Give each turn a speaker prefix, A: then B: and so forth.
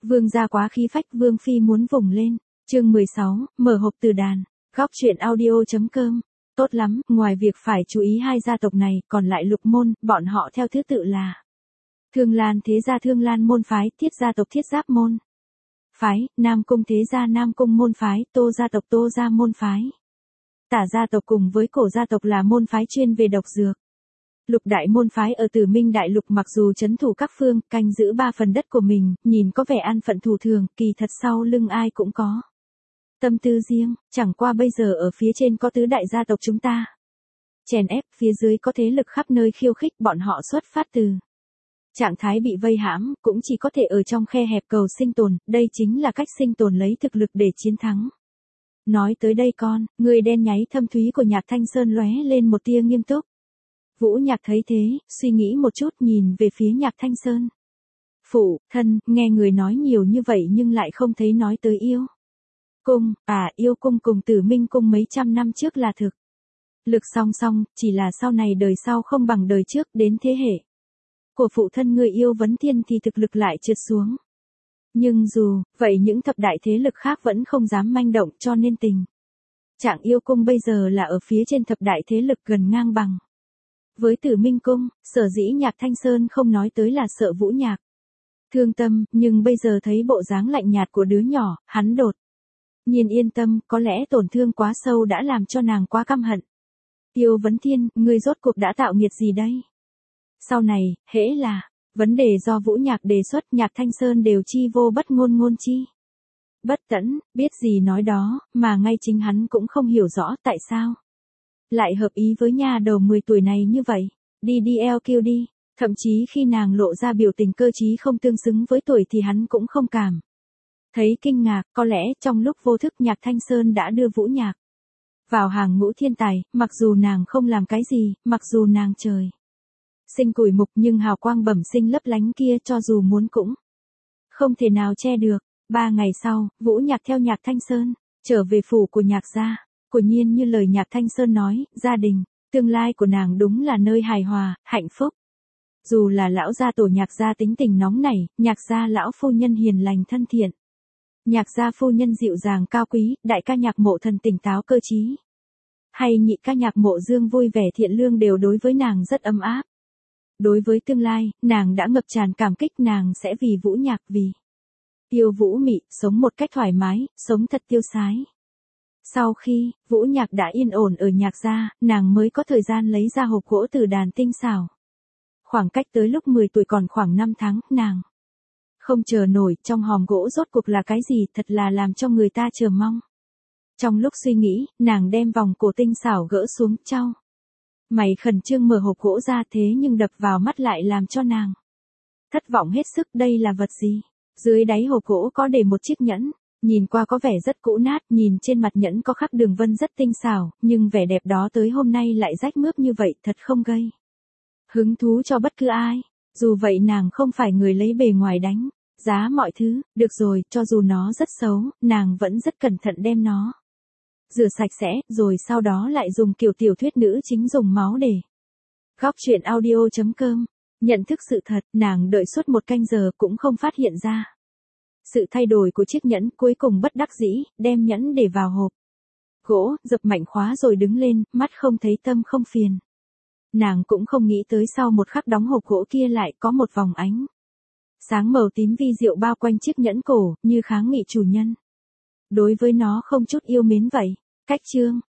A: Vương gia quá khí phách, Vương phi muốn vùng lên. Chương 16, mở hộp từ đàn. Góc truyện audio.com. Tốt lắm, ngoài việc phải chú ý hai gia tộc này, còn lại Lục môn, bọn họ theo thứ tự là Thương Lan thế gia Thương Lan môn phái, Thiết gia tộc Thiết Giáp môn phái, Nam cung thế gia Nam cung môn phái, Tô gia tộc Tô gia môn phái. Tả gia tộc cùng với Cổ gia tộc là môn phái chuyên về độc dược. Lục đại môn phái ở Tử Minh đại lục mặc dù trấn thủ các phương, canh giữ 3 phần đất của mình, nhìn có vẻ an phận thủ thường, kỳ thật sau lưng ai cũng có tâm tư riêng, chẳng qua bây giờ ở phía trên có tứ đại gia tộc chúng ta chèn ép, phía dưới có thế lực khắp nơi khiêu khích, bọn họ xuất phát từ trạng thái bị vây hãm, cũng chỉ có thể ở trong khe hẹp cầu sinh tồn, đây chính là cách sinh tồn lấy thực lực để chiến thắng. Nói tới đây con, người đen nháy thâm thúy của Nhạc Thanh Sơn lóe lên một tia nghiêm túc. Vũ Nhạc thấy thế, suy nghĩ một chút nhìn về phía Nhạc Thanh Sơn. Phụ thân, nghe người nói nhiều như vậy nhưng lại không thấy nói tới yêu cung, yêu cung cùng Tử Minh cung mấy trăm năm trước là thực lực song song, chỉ là sau này đời sau không bằng đời trước, đến thế hệ của phụ thân người Yêu Vấn Thiên thì thực lực lại trượt xuống. Nhưng dù vậy những thập đại thế lực khác vẫn không dám manh động, cho nên tình trạng yêu cung bây giờ là ở phía trên thập đại thế lực gần ngang bằng với Tử Minh cung. Sở dĩ Nhạc Thanh Sơn không nói tới là sợ Vũ Nhạc thương tâm, nhưng bây giờ thấy bộ dáng lạnh nhạt của đứa nhỏ, hắn đột nhiên yên tâm, có lẽ tổn thương quá sâu đã làm cho nàng quá căm hận. Yêu Vấn Thiên, ngươi rốt cuộc đã tạo nghiệt gì đây? Sau này, hễ là vấn đề do Vũ Nhạc đề xuất, Nhạc Thanh Sơn đều chi vô bất ngôn ngôn chi bất tẫn, biết gì nói đó, mà ngay chính hắn cũng không hiểu rõ tại sao lại hợp ý với nha đầu 10 tuổi này như vậy. Đi LQ đi, thậm chí khi nàng lộ ra biểu tình cơ trí không tương xứng với tuổi thì hắn cũng không cảm thấy kinh ngạc, có lẽ trong lúc vô thức Nhạc Thanh Sơn đã đưa Vũ Nhạc vào hàng ngũ thiên tài, mặc dù nàng không làm cái gì, mặc dù nàng trời sinh củi mục, nhưng hào quang bẩm sinh lấp lánh kia cho dù muốn cũng không thể nào che được. 3 ngày sau, Vũ Nhạc theo Nhạc Thanh Sơn trở về phủ của Nhạc gia. Quả nhiên như lời Nhạc Thanh Sơn nói, gia đình tương lai của nàng đúng là nơi hài hòa, hạnh phúc. Dù là lão gia tổ Nhạc gia tính tình nóng nảy, Nhạc gia lão phu nhân hiền lành thân thiện, Nhạc gia phu nhân dịu dàng cao quý, đại ca Nhạc Mộ Thần tỉnh táo cơ trí, hay nhị ca Nhạc Mộ Dương vui vẻ thiện lương đều đối với nàng rất ấm áp. Đối với tương lai, nàng đã ngập tràn cảm kích, nàng sẽ vì Vũ Nhạc, vì Tiêu Vũ Mị, sống một cách thoải mái, sống thật tiêu sái. Sau khi, Vũ Nhạc đã yên ổn ở Nhạc gia, nàng mới có thời gian lấy ra hộp gỗ từ đàn tinh xảo. Khoảng cách tới lúc 10 tuổi còn khoảng 5 tháng, nàng không chờ nổi, trong hòm gỗ rốt cuộc là cái gì, thật là làm cho người ta chờ mong. Trong lúc suy nghĩ, nàng đem vòng cổ tinh xảo gỡ xuống, chau mày khẩn trương mở hộp gỗ ra, thế nhưng đập vào mắt lại làm cho nàng thất vọng hết sức. Đây là vật gì? Dưới đáy hộp gỗ có để một chiếc nhẫn, nhìn qua có vẻ rất cũ nát, nhìn trên mặt nhẫn có khắc đường vân rất tinh xảo, nhưng vẻ đẹp đó tới hôm nay lại rách mướp như vậy, thật không gây hứng thú cho bất cứ ai. Dù vậy nàng không phải người lấy bề ngoài đánh giá mọi thứ, được rồi, cho dù nó rất xấu, nàng vẫn rất cẩn thận đem nó rửa sạch sẽ, rồi sau đó lại dùng kiểu tiểu thuyết nữ chính dùng máu để. Góc truyện audio.com. Nhận thức sự thật, nàng đợi suốt 1 canh giờ cũng không phát hiện ra sự thay đổi của chiếc nhẫn, cuối cùng bất đắc dĩ, đem nhẫn để vào hộp gỗ, dập mạnh khóa rồi đứng lên, mắt không thấy tâm không phiền. Nàng cũng không nghĩ tới sau một khắc đóng hộp gỗ kia lại có một vòng ánh sáng màu tím vi diệu bao quanh chiếc nhẫn cổ, như kháng nghị chủ nhân đối với nó không chút yêu mến vậy. Cách chương